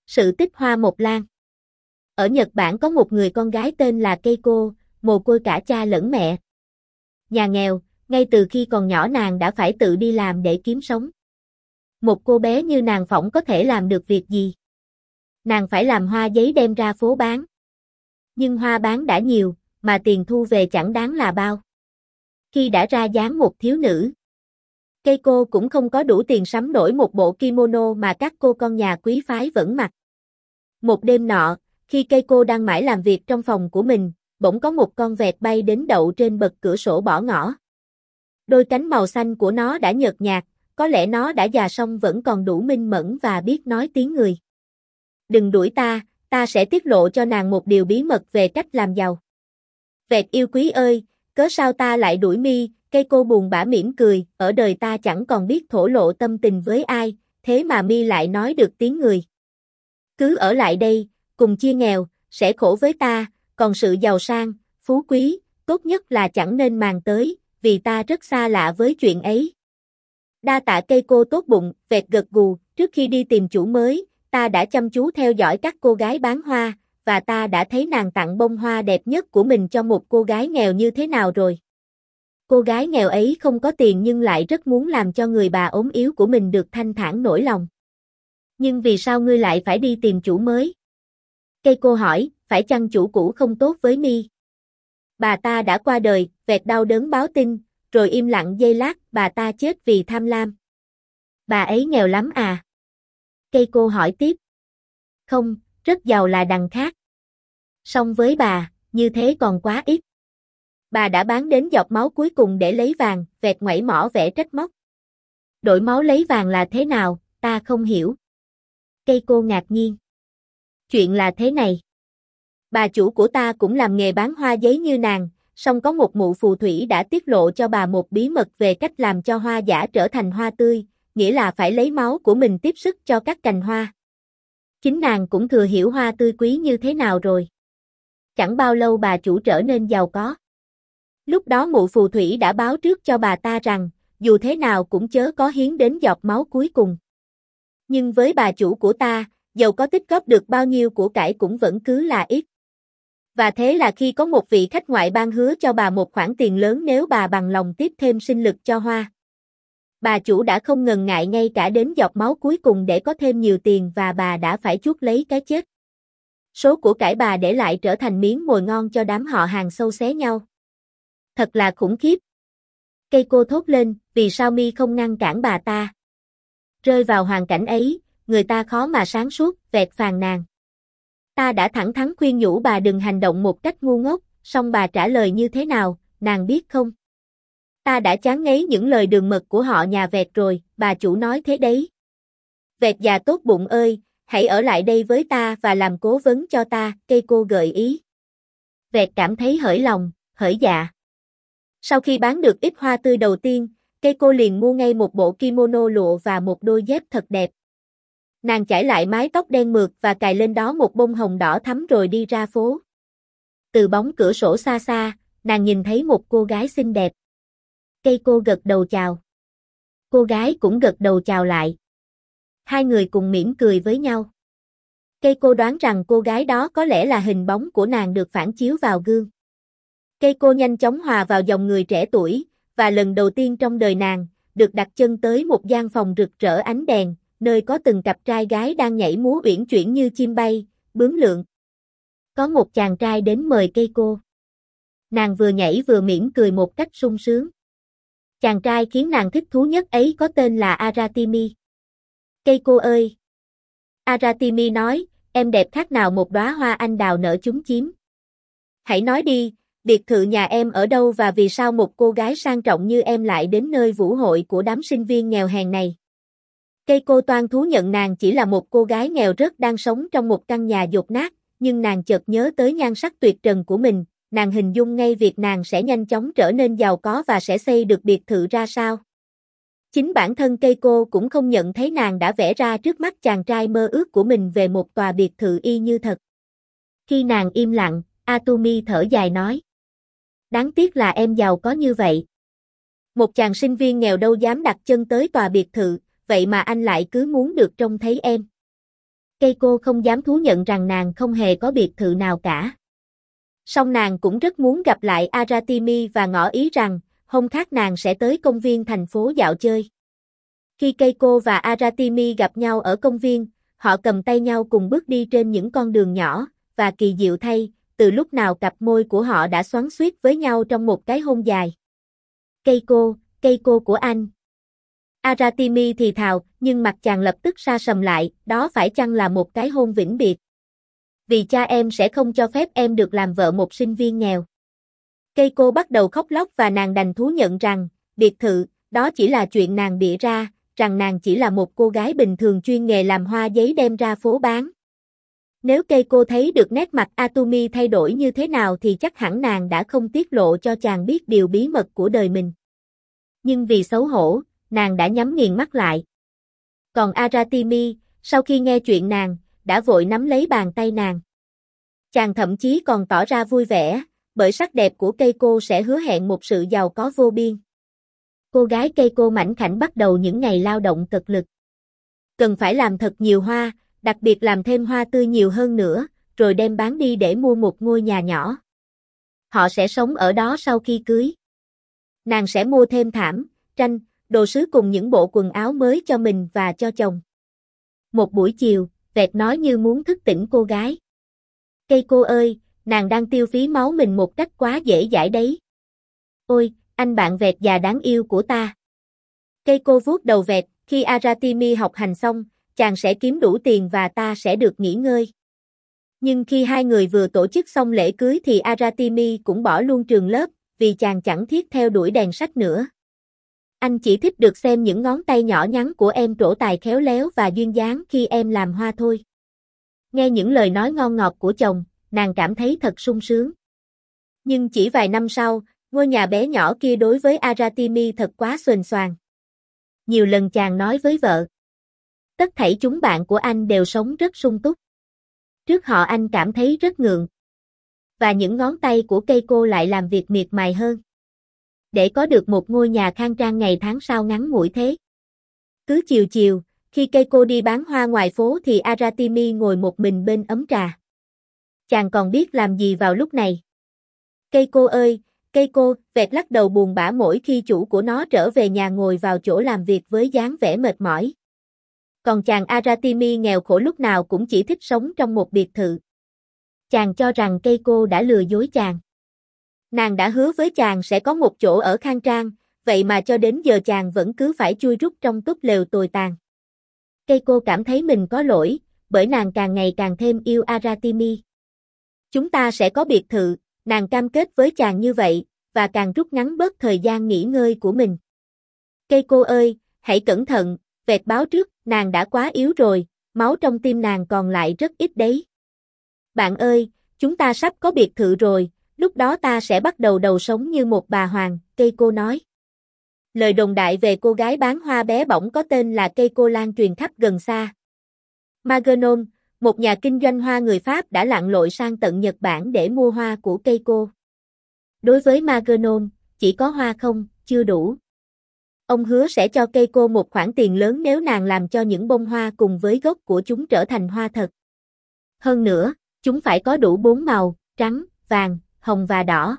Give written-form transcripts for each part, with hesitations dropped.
Sự tích Hoa Mộc Lan. Ở Nhật Bản có một người con gái tên là Keiko, mồ côi cả cha lẫn mẹ. Nhà nghèo, ngay từ khi còn nhỏ nàng đã phải tự đi làm để kiếm sống. Một cô bé như nàng phỏng có thể làm được việc gì? Nàng phải làm hoa giấy đem ra phố bán. Nhưng hoa bán đã nhiều, mà tiền thu về chẳng đáng là bao. Khi đã ra dáng một thiếu nữ, Keiko cũng không có đủ tiền sắm nổi một bộ kimono mà các cô con nhà quý phái vẫn mặc. Một đêm nọ, khi Keiko đang mải làm việc trong phòng của mình, bỗng có một con vẹt bay đến đậu trên bậc cửa sổ bỏ ngỏ. Đôi cánh màu xanh của nó đã nhợt nhạt, có lẽ nó đã già song vẫn còn đủ minh mẫn và biết nói tiếng người. Đừng đuổi ta sẽ tiết lộ cho nàng một điều bí mật về cách làm giàu. Vẹt yêu quý ơi, cớ sao ta lại đuổi mi? Keiko buồn bã mỉm cười, ở đời ta chẳng còn biết thổ lộ tâm tình với ai, thế mà mi lại nói được tiếng người. Cứ ở lại đây, cùng chia nghèo, sẽ khổ với ta, còn sự giàu sang, phú quý, tốt nhất là chẳng nên màng tới, vì ta rất xa lạ với chuyện ấy. Đa tạ Keiko tốt bụng, vẹt gật gù, trước khi đi tìm chủ mới, ta đã chăm chú theo dõi các cô gái bán hoa, và ta đã thấy nàng tặng bông hoa đẹp nhất của mình cho một cô gái nghèo như thế nào rồi. Cô gái nghèo ấy không có tiền nhưng lại rất muốn làm cho người bà ốm yếu của mình được thanh thản nỗi lòng. Nhưng vì sao ngươi lại phải đi tìm chủ mới? Keiko hỏi, phải chăng chủ cũ không tốt với mi? Bà ta đã qua đời, vẹt đau đớn báo tin, rồi im lặng giây lát, bà ta chết vì tham lam. Bà ấy nghèo lắm à? Keiko hỏi tiếp. Không, rất giàu là đằng khác. Song với bà, như thế còn quá ít. Bà đã bán đến giọt máu cuối cùng để lấy vàng, vẹt ngoảy mỏ vẻ trách móc. Đổi máu lấy vàng là thế nào, ta không hiểu. Keiko ngạc nhiên. Chuyện là thế này. Bà chủ của ta cũng làm nghề bán hoa giấy như nàng, song có một mụ phù thủy đã tiết lộ cho bà một bí mật về cách làm cho hoa giả trở thành hoa tươi, nghĩa là phải lấy máu của mình tiếp sức cho các cành hoa. Chính nàng cũng thừa hiểu hoa tươi quý như thế nào rồi. Chẳng bao lâu bà chủ trở nên giàu có. Lúc đó mụ phù thủy đã báo trước cho bà ta rằng, dù thế nào cũng chớ có hiến đến giọt máu cuối cùng. Nhưng với bà chủ của ta, dầu có tích góp được bao nhiêu của cải cũng vẫn cứ là ít. Và thế là khi có một vị khách ngoại ban hứa cho bà một khoản tiền lớn nếu bà bằng lòng tiếp thêm sinh lực cho hoa. Bà chủ đã không ngần ngại ngay cả đến giọt máu cuối cùng để có thêm nhiều tiền và bà đã phải chuốc lấy cái chết. Số của cải bà để lại trở thành miếng mồi ngon cho đám họ hàng xâu xé nhau. Thật là khủng khiếp. Keiko thốt lên, vì sao mi không ngăn cản bà ta? Rơi vào hoàn cảnh ấy, người ta khó mà sáng suốt, vẹt phàn nàn. Ta đã thẳng thắn khuyên nhủ bà đừng hành động một cách ngu ngốc, song bà trả lời như thế nào, nàng biết không? Ta đã chán ngấy những lời đường mật của họ nhà vẹt rồi, bà chủ nói thế đấy. Vẹt già tốt bụng ơi, hãy ở lại đây với ta và làm cố vấn cho ta, Keiko gợi ý. Vẹt cảm thấy hởi lòng, hởi dạ. Sau khi bán được ít hoa tươi đầu tiên, Keiko liền mua ngay một bộ kimono lụa và một đôi dép thật đẹp. Nàng chải lại mái tóc đen mượt và cài lên đó một bông hồng đỏ thắm rồi đi ra phố. Từ bóng cửa sổ xa xa, nàng nhìn thấy một cô gái xinh đẹp. Keiko gật đầu chào. Cô gái cũng gật đầu chào lại. Hai người cùng mỉm cười với nhau. Keiko đoán rằng cô gái đó có lẽ là hình bóng của nàng được phản chiếu vào gương. Keiko nhanh chóng hòa vào dòng người trẻ tuổi, và lần đầu tiên trong đời nàng, được đặt chân tới một gian phòng rực rỡ ánh đèn, nơi có từng cặp trai gái đang nhảy múa uyển chuyển như chim bay, bướm lượn. Có một chàng trai đến mời Keiko. Nàng vừa nhảy vừa mỉm cười một cách sung sướng. Chàng trai khiến nàng thích thú nhất ấy có tên là Aratimi. Keiko ơi! Aratimi nói, em đẹp khác nào một đóa hoa anh đào nở chúm chím. Hãy nói đi, biệt thự nhà em ở đâu và vì sao một cô gái sang trọng như em lại đến nơi vũ hội của đám sinh viên nghèo hèn này. Keiko toan thú nhận nàng chỉ là một cô gái nghèo rớt đang sống trong một căn nhà dột nát, nhưng nàng chợt nhớ tới nhan sắc tuyệt trần của mình, nàng hình dung ngay việc nàng sẽ nhanh chóng trở nên giàu có và sẽ xây được biệt thự ra sao. Chính bản thân Keiko cũng không nhận thấy nàng đã vẽ ra trước mắt chàng trai mơ ước của mình về một tòa biệt thự y như thật. Khi nàng im lặng, Atumi thở dài nói. Đáng tiếc là em giàu có như vậy. Một chàng sinh viên nghèo đâu dám đặt chân tới tòa biệt thự, vậy mà anh lại cứ muốn được trông thấy em. Keiko không dám thú nhận rằng nàng không hề có biệt thự nào cả. Song nàng cũng rất muốn gặp lại Aratimi và ngỏ ý rằng, hôm khác nàng sẽ tới công viên thành phố dạo chơi. Khi Keiko và Aratimi gặp nhau ở công viên, họ cầm tay nhau cùng bước đi trên những con đường nhỏ, và kỳ diệu thay, từ lúc nào cặp môi của họ đã xoắn xuýt với nhau trong một cái hôn dài. Keiko của anh. Aratimi thì thào, nhưng mặt chàng lập tức sa sầm lại, đó phải chăng là một cái hôn vĩnh biệt? Vì cha em sẽ không cho phép em được làm vợ một sinh viên nghèo. Keiko bắt đầu khóc lóc và nàng đành thú nhận rằng, biệt thự, đó chỉ là chuyện nàng bịa ra, rằng nàng chỉ là một cô gái bình thường chuyên nghề làm hoa giấy đem ra phố bán. Nếu Keiko thấy được nét mặt Atumi thay đổi như thế nào thì chắc hẳn nàng đã không tiết lộ cho chàng biết điều bí mật của đời mình. Nhưng vì xấu hổ, nàng đã nhắm nghiền mắt lại. Còn Aratimi, sau khi nghe chuyện nàng, đã vội nắm lấy bàn tay nàng. Chàng thậm chí còn tỏ ra vui vẻ, bởi sắc đẹp của Keiko sẽ hứa hẹn một sự giàu có vô biên. Cô gái Keiko mảnh khảnh bắt đầu những ngày lao động cực lực. Cần phải làm thật nhiều hoa, đặc biệt làm thêm hoa tươi nhiều hơn nữa, rồi đem bán đi để mua một ngôi nhà nhỏ. Họ sẽ sống ở đó sau khi cưới. Nàng sẽ mua thêm thảm, tranh, đồ sứ cùng những bộ quần áo mới cho mình và cho chồng. Một buổi chiều, Vẹt nói như muốn thức tỉnh cô gái. Keiko ơi, nàng đang tiêu phí máu mình một cách quá dễ dãi đấy. Ôi, anh bạn Vẹt già đáng yêu của ta. Keiko vuốt đầu Vẹt, khi Aratimi học hành xong, chàng sẽ kiếm đủ tiền và ta sẽ được nghỉ ngơi. Nhưng khi hai người vừa tổ chức xong lễ cưới thì Aratimi cũng bỏ luôn trường lớp, vì chàng chẳng thiết theo đuổi đèn sách nữa. Anh chỉ thích được xem những ngón tay nhỏ nhắn của em trổ tài khéo léo và duyên dáng khi em làm hoa thôi. Nghe những lời nói ngon ngọt của chồng, nàng cảm thấy thật sung sướng. Nhưng chỉ vài năm sau, ngôi nhà bé nhỏ kia đối với Aratimi thật quá xuềnh xoàng. Nhiều lần chàng nói với vợ. Tất thảy chúng bạn của anh đều sống rất sung túc. Trước họ anh cảm thấy rất ngượng. Và những ngón tay của Keiko lại làm việc miệt mài hơn. Để có được một ngôi nhà khang trang ngày tháng sao ngắn ngủi thế. Cứ chiều chiều, khi Keiko đi bán hoa ngoài phố thì Aratimi ngồi một mình bên ấm trà. Chàng còn biết làm gì vào lúc này. Keiko ơi, Keiko, Vẹt lắc đầu buồn bã mỗi khi chủ của nó trở về nhà ngồi vào chỗ làm việc với dáng vẻ mệt mỏi. Còn chàng Aratimi nghèo khổ lúc nào cũng chỉ thích sống trong một biệt thự. Chàng cho rằng Keiko đã lừa dối chàng. Nàng đã hứa với chàng sẽ có một chỗ ở khang trang, vậy mà cho đến giờ chàng vẫn cứ phải chui rút trong túp lều tồi tàn. Keiko cảm thấy mình có lỗi, bởi nàng càng ngày càng thêm yêu Aratimi. Chúng ta sẽ có biệt thự, nàng cam kết với chàng như vậy, và càng rút ngắn bớt thời gian nghỉ ngơi của mình. Keiko ơi, hãy cẩn thận, Vẹt báo trước, nàng đã quá yếu rồi, máu trong tim nàng còn lại rất ít đấy. Bạn ơi, chúng ta sắp có biệt thự rồi, lúc đó ta sẽ bắt đầu sống như một bà hoàng, Keiko nói. Lời đồn đại về cô gái bán hoa bé bỏng có tên là Keiko lan truyền khắp gần xa. Maguenon, một nhà kinh doanh hoa người Pháp đã lặn lội sang tận Nhật Bản để mua hoa của Keiko. Đối với Maguenon, chỉ có hoa không, chưa đủ. Ông hứa sẽ cho Keiko một khoản tiền lớn nếu nàng làm cho những bông hoa cùng với gốc của chúng trở thành hoa thật. Hơn nữa, chúng phải có đủ 4 màu, trắng, vàng, hồng và đỏ.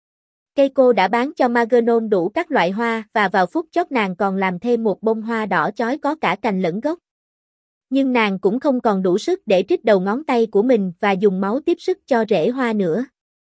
Keiko đã bán cho Maguenon đủ các loại hoa và vào phút chót nàng còn làm thêm một bông hoa đỏ chói có cả cành lẫn gốc. Nhưng nàng cũng không còn đủ sức để trích đầu ngón tay của mình và dùng máu tiếp sức cho rễ hoa nữa.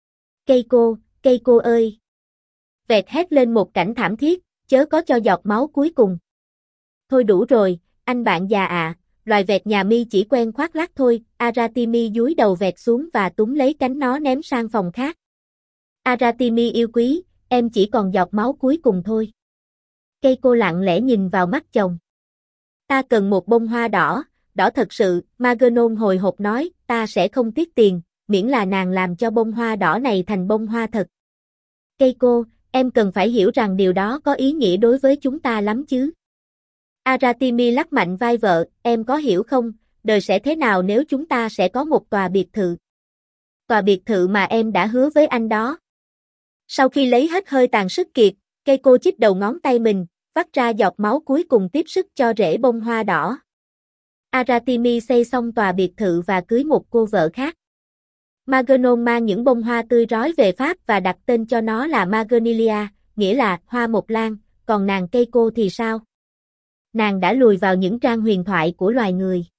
Keiko ơi! Vẹt hét lên một cảnh thảm thiết, chớ có cho giọt máu cuối cùng. Thôi đủ rồi, anh bạn già ạ, loài vẹt nhà mi chỉ quen khoác lác thôi. Aratimi dúi đầu vẹt xuống và túm lấy cánh nó ném sang phòng khác. Aratimi yêu quý, em chỉ còn giọt máu cuối cùng thôi. Keiko lặng lẽ nhìn vào mắt chồng. Ta cần một bông hoa đỏ, đỏ thật sự, Maguenon hồi hộp nói, ta sẽ không tiếc tiền, miễn là nàng làm cho bông hoa đỏ này thành bông hoa thật. Keiko, em cần phải hiểu rằng điều đó có ý nghĩa đối với chúng ta lắm chứ. Aratimi lắc mạnh vai vợ, em có hiểu không, đời sẽ thế nào nếu chúng ta sẽ có một tòa biệt thự. Tòa biệt thự mà em đã hứa với anh đó. Sau khi lấy hết hơi tàn sức kiệt, Keiko chích đầu ngón tay mình, vắt ra giọt máu cuối cùng tiếp sức cho rễ bông hoa đỏ. Aratimi xây xong tòa biệt thự và cưới một cô vợ khác. Magernon mang những bông hoa tươi rói về Pháp và đặt tên cho nó là Magernilia, nghĩa là hoa mộc lan, còn nàng Keiko thì sao? Nàng đã lùi vào những trang huyền thoại của loài người.